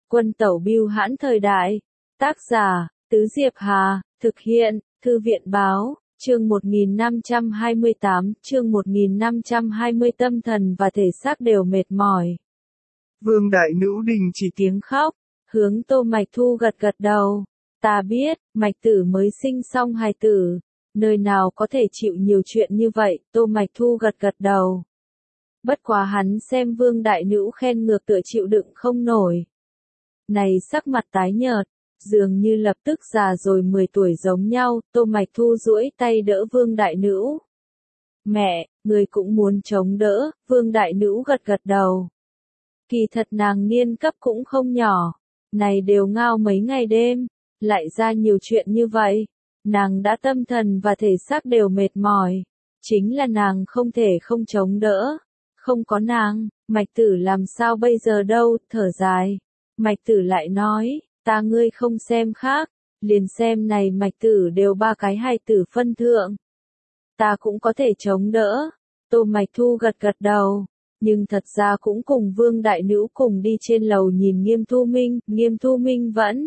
Quân tẩu bưu hãn thời đại. Tác giả, Tứ Diệp Hà, thực hiện, Thư viện báo, chương 1528, chương 1520 tâm thần và thể xác đều mệt mỏi. Vương Đại Nữ đình chỉ tiếng khóc, hướng Tô Mạch Thu gật gật đầu. Ta biết, Mạch Tử mới sinh xong hài tử, nơi nào có thể chịu nhiều chuyện như vậy, Tô Mạch Thu gật gật đầu. Bất quá hắn xem Vương Đại Nữ khen ngược tựa chịu đựng không nổi. Này sắc mặt tái nhợt, dường như lập tức già rồi 10 tuổi giống nhau, Tô Mạch Thu duỗi tay đỡ Vương Đại Nữ. Mẹ, người cũng muốn chống đỡ, Vương Đại Nữ gật gật đầu. Kỳ thật nàng niên cấp cũng không nhỏ, này đều ngao mấy ngày đêm, lại ra nhiều chuyện như vậy, nàng đã tâm thần và thể xác đều mệt mỏi, chính là nàng không thể không chống đỡ, không có nàng, Mạch Tử làm sao bây giờ đâu, thở dài, Mạch Tử lại nói, ta ngươi không xem khác, liền xem này Mạch Tử đều 3 cái hài tử phân thượng, ta cũng có thể chống đỡ, Tô Mạch Thu gật gật đầu. Nhưng thật ra cũng cùng Vương Đại Nữ cùng đi trên lầu nhìn Nghiêm Thu Minh vẫn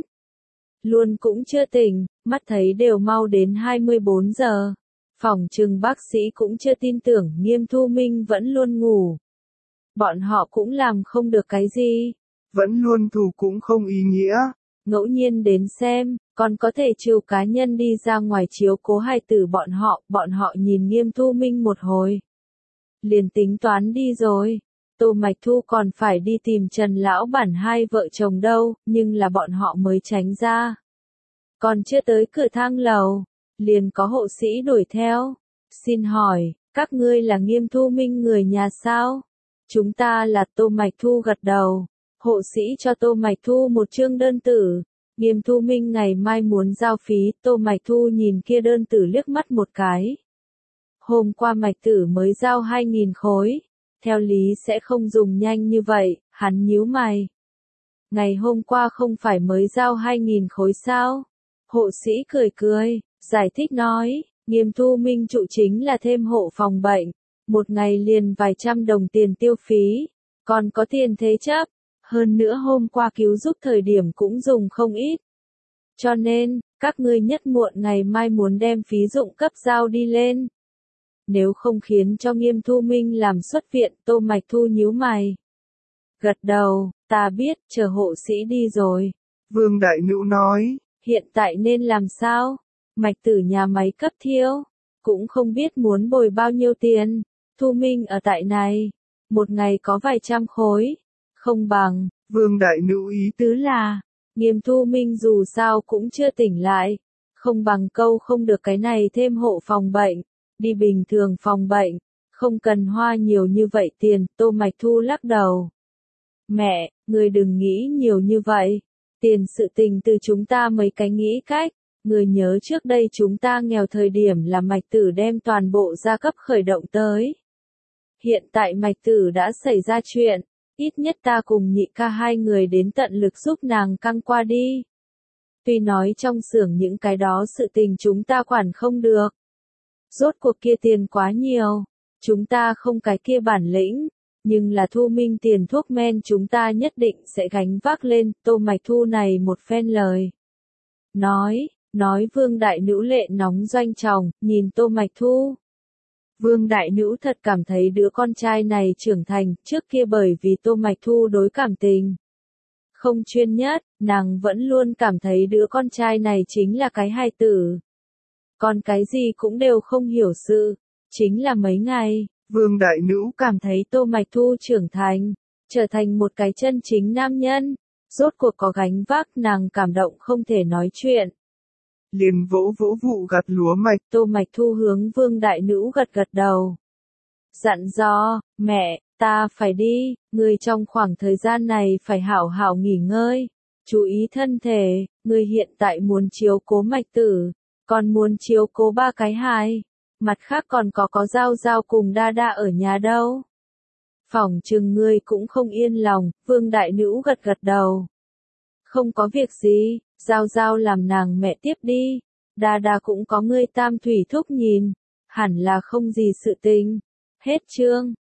luôn cũng chưa tỉnh, mắt thấy đều mau đến 24 giờ. Phòng trừng bác sĩ cũng chưa tin tưởng Nghiêm Thu Minh vẫn luôn ngủ. Bọn họ cũng làm không được cái gì. Vẫn luôn thủ cũng không ý nghĩa. Ngẫu nhiên đến xem, còn có thể chiều cá nhân đi ra ngoài chiếu cố hài tử bọn họ nhìn Nghiêm Thu Minh một hồi. Liền tính toán đi rồi. Tô Mạch Thu còn phải đi tìm Trần Lão Bản hai vợ chồng đâu, nhưng là bọn họ mới tránh ra. Còn chưa tới cửa thang lầu, liền có hộ sĩ đuổi theo. Xin hỏi, các ngươi là Nghiêm Thu Minh người nhà sao? Chúng ta là. Tô Mạch Thu gật đầu. Hộ sĩ cho Tô Mạch Thu một chương đơn tử. Nghiêm Thu Minh ngày mai muốn giao phí, Tô Mạch Thu nhìn kia đơn tử liếc mắt một cái. Hôm qua Mạch Tử mới giao 2.000 khối, theo lý sẽ không dùng nhanh như vậy, hắn nhíu mày. Ngày hôm qua không phải mới giao 2.000 khối sao? Hộ sĩ cười, giải thích nói, Nghiêm Thu Minh trụ chính là thêm hộ phòng bệnh, một ngày liền vài trăm đồng tiền tiêu phí, còn có tiền thế chấp, hơn nữa hôm qua cứu giúp thời điểm cũng dùng không ít. Cho nên, các ngươi nhất muộn ngày mai muốn đem phí dụng cấp giao đi lên. Nếu không khiến cho Nghiêm Thu Minh làm xuất viện, Tô Mạch Thu nhíu mày. Gật đầu, ta biết, chờ hộ sĩ đi rồi. Vương Đại Nữ nói. Hiện tại nên làm sao? Mạch Tử nhà máy cấp thiếu. Cũng không biết muốn bồi bao nhiêu tiền. Thu Minh ở tại này. Một ngày có vài trăm khối. Không bằng. Vương Đại Nữ ý tứ là. Nghiêm Thu Minh dù sao cũng chưa tỉnh lại. Không bằng câu không được cái này thêm hộ phòng bệnh. Đi bình thường phòng bệnh, không cần hoa nhiều như vậy tiền, Tô Mạch Thu lắc đầu. Mẹ, người đừng nghĩ nhiều như vậy, tiền sự tình từ chúng ta mấy cái nghĩ cách, người nhớ trước đây chúng ta nghèo thời điểm là Mạch Tử đem toàn bộ gia cấp khởi động tới. Hiện tại Mạch Tử đã xảy ra chuyện, ít nhất ta cùng nhị ca hai người đến tận lực giúp nàng căng qua đi. Tuy nói trong xưởng những cái đó sự tình chúng ta quản không được. Rốt cuộc kia tiền quá nhiều, chúng ta không cái kia bản lĩnh, nhưng là Thu Minh tiền thuốc men chúng ta nhất định sẽ gánh vác lên, Tô Mạch Thu này một phen lời. Nói Vương Đại Nữ lệ nóng doanh tròng, nhìn Tô Mạch Thu. Vương Đại Nữ thật cảm thấy đứa con trai này trưởng thành, trước kia bởi vì Tô Mạch Thu đối cảm tình. Không chuyên nhất, nàng vẫn luôn cảm thấy đứa con trai này chính là cái hài tử. Còn cái gì cũng đều không hiểu sự, chính là mấy ngày, Vương Đại Nữ cảm thấy Tô Mạch Thu trưởng thành, trở thành một cái chân chính nam nhân, rốt cuộc có gánh vác nàng cảm động không thể nói chuyện. Liền vỗ vụ gặt lúa mạch, Tô Mạch Thu hướng Vương Đại Nữ gật gật đầu. Dặn dò, mẹ, ta phải đi, người trong khoảng thời gian này phải hảo hảo nghỉ ngơi, chú ý thân thể, người hiện tại muốn chiếu cố Mạch Tử. Còn muốn chiếu cố 3 cái hài, mặt khác còn có Giao cùng Đa ở nhà đâu. Phỏng chừng ngươi cũng không yên lòng, Vương Đại Nữ gật gật đầu. Không có việc gì, Giao làm nàng mẹ tiếp đi, Đa cũng có ngươi tam thủy thúc nhìn, hẳn là không gì sự tình. Hết chương.